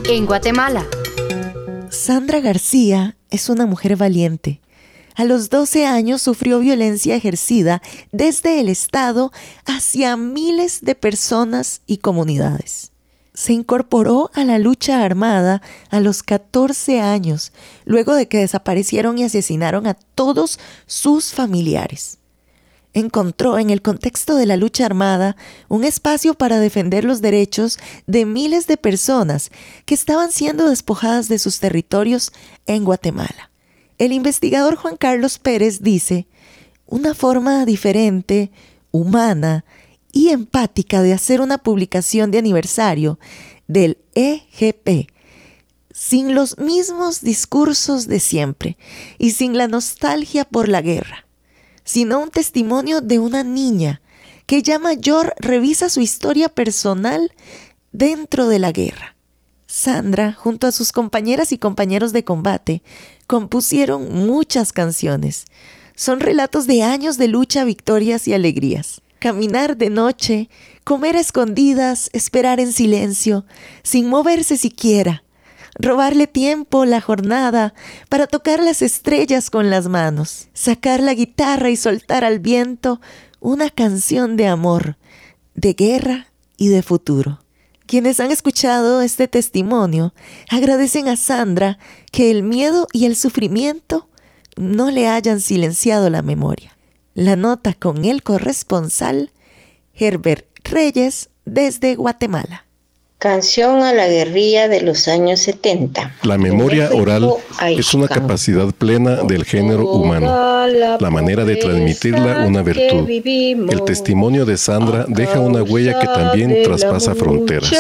en Guatemala. Sandra García es una mujer valiente. A los 12 años sufrió violencia ejercida desde el Estado hacia miles de personas y comunidades. Se incorporó a la lucha armada a los 14 años, luego de que desaparecieron y asesinaron a todos sus familiares. Encontró en el contexto de la lucha armada un espacio para defender los derechos de miles de personas que estaban siendo despojadas de sus territorios en Guatemala. El investigador Juan Carlos Pérez dice: una forma diferente, humana y empática de hacer una publicación de aniversario del EGP, sin los mismos discursos de siempre y sin la nostalgia por la guerra, sino un testimonio de una niña que ya mayor revisa su historia personal dentro de la guerra. Sandra, junto a sus compañeras y compañeros de combate, compusieron muchas canciones. Son relatos de años de lucha, victorias y alegrías. Caminar de noche, comer a escondidas, esperar en silencio, sin moverse siquiera. Robarle tiempo la jornada para tocar las estrellas con las manos. Sacar la guitarra y soltar al viento una canción de amor, de guerra y de futuro. Quienes han escuchado este testimonio agradecen a Sandra que el miedo y el sufrimiento no le hayan silenciado la memoria. La nota con el corresponsal Herbert Reyes desde Guatemala. Canción a la guerrilla de los años 70. La memoria oral es una capacidad plena del género humano. La manera de transmitirla una virtud. El testimonio de Sandra deja una huella que también traspasa fronteras.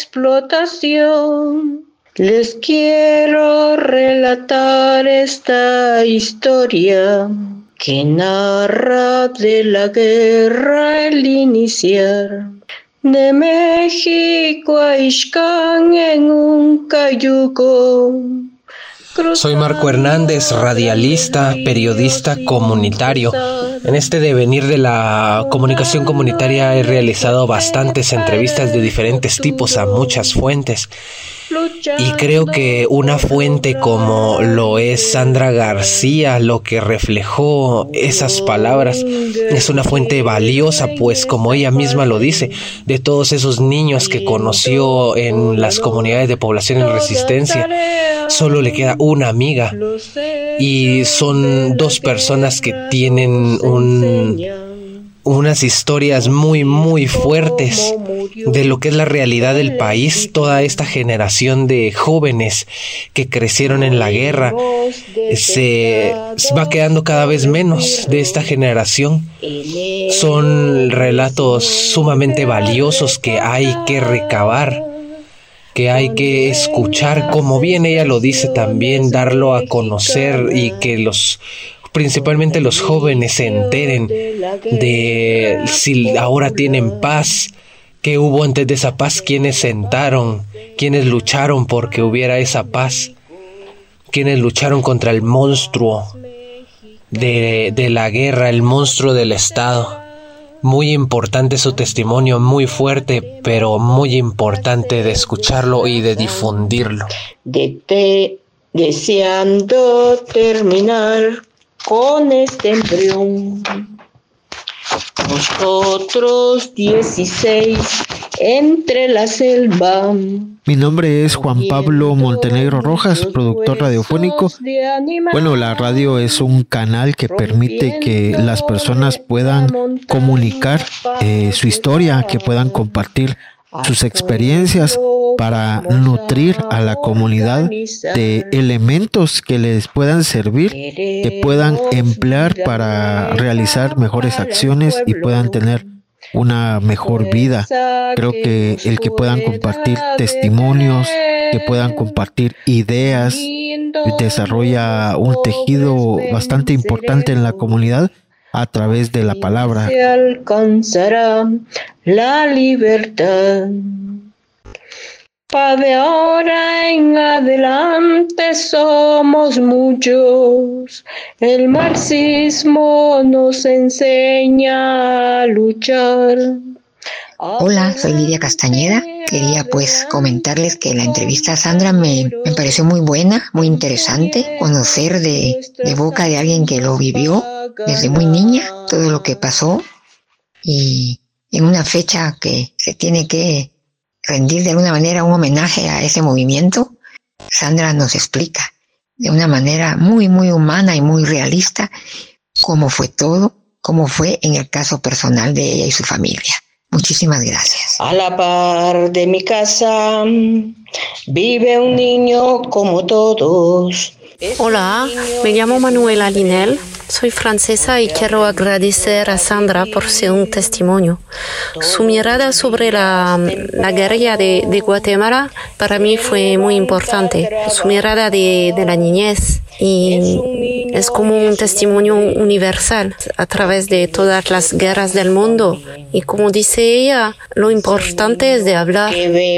Explotación. Les quiero relatar esta historia que narra de la guerra el iniciar. De México a Ixcán en un cayuco. Soy Marco Hernández, radialista, periodista comunitario. En este devenir de la comunicación comunitaria he realizado bastantes entrevistas de diferentes tipos a muchas fuentes. Y creo que una fuente como lo es Sandra García, lo que reflejó esas palabras, es una fuente valiosa, pues como ella misma lo dice, de todos esos niños que conoció en las comunidades de población en resistencia, solo le queda una amiga. Y son dos personas que tienen unas historias muy, muy fuertes de lo que es la realidad del país. Toda esta generación de jóvenes que crecieron en la guerra se va quedando cada vez menos de esta generación. Son relatos sumamente valiosos que hay que recabar, que hay que escuchar, como bien ella lo dice también, darlo a conocer y que principalmente los jóvenes se enteren de si ahora tienen paz, qué hubo antes de esa paz, quiénes sentaron, quiénes lucharon porque hubiera esa paz, quiénes lucharon contra el monstruo de la guerra, el monstruo del Estado. Muy importante su testimonio, muy fuerte, pero muy importante de escucharlo y de difundirlo. Deseando terminar con este embrión. Nosotros 16 entre la selva. Mi nombre es Juan Pablo Montenegro Rojas, productor radiofónico. Bueno, la radio es un canal que permite que las personas puedan comunicar su historia, que puedan compartir sus experiencias para nutrir a la comunidad de elementos que les puedan servir, que puedan emplear para realizar mejores acciones y puedan tener una mejor vida. Creo que el que puedan compartir testimonios, que puedan compartir ideas, desarrolla un tejido bastante importante en la comunidad a través de la palabra. Se alcanzará la libertad. Pa' de ahora en adelante somos muchos. El marxismo nos enseña a luchar. Hola, soy Lidia Castañeda Quería pues comentarles que la entrevista a Sandra me pareció muy buena, muy interesante, conocer de boca de alguien que lo vivió desde muy niña, todo lo que pasó, y en una fecha que se tiene que rendir de alguna manera un homenaje a ese movimiento. Sandra nos explica de una manera muy, muy humana y muy realista cómo fue todo, cómo fue en el caso personal de ella y su familia. Muchísimas gracias. A la par de mi casa vive un niño como todos. Hola, me llamo Manuela Linel, soy francesa y quiero agradecer a Sandra por su testimonio. Su mirada sobre la guerrilla de Guatemala para mí fue muy importante. Su mirada de la niñez y es como un testimonio universal a través de todas las guerras del mundo. Y como dice ella, lo importante es de hablar.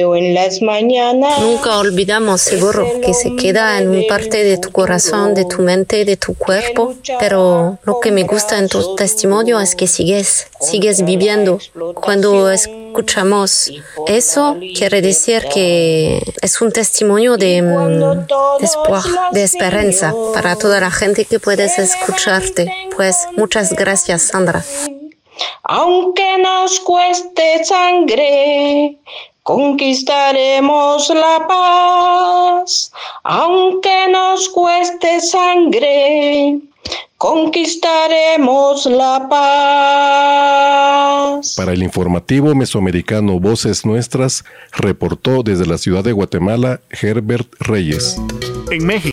Nunca olvidamos, seguro, que se queda en una parte de tu corazón, de tu mente, de tu cuerpo. Pero lo que me gusta en tu testimonio es que sigues viviendo. Cuando escuchamos eso, quiere decir que es un testimonio de espoir, de esperanza para toda la gente que puedes escucharte. Pues muchas gracias, Sandra. Aunque nos cueste sangre, conquistaremos la paz. Aunque nos cueste sangre, conquistaremos la paz. Para el informativo mesoamericano Voces Nuestras, reportó desde la ciudad de Guatemala Herbert Reyes. En México.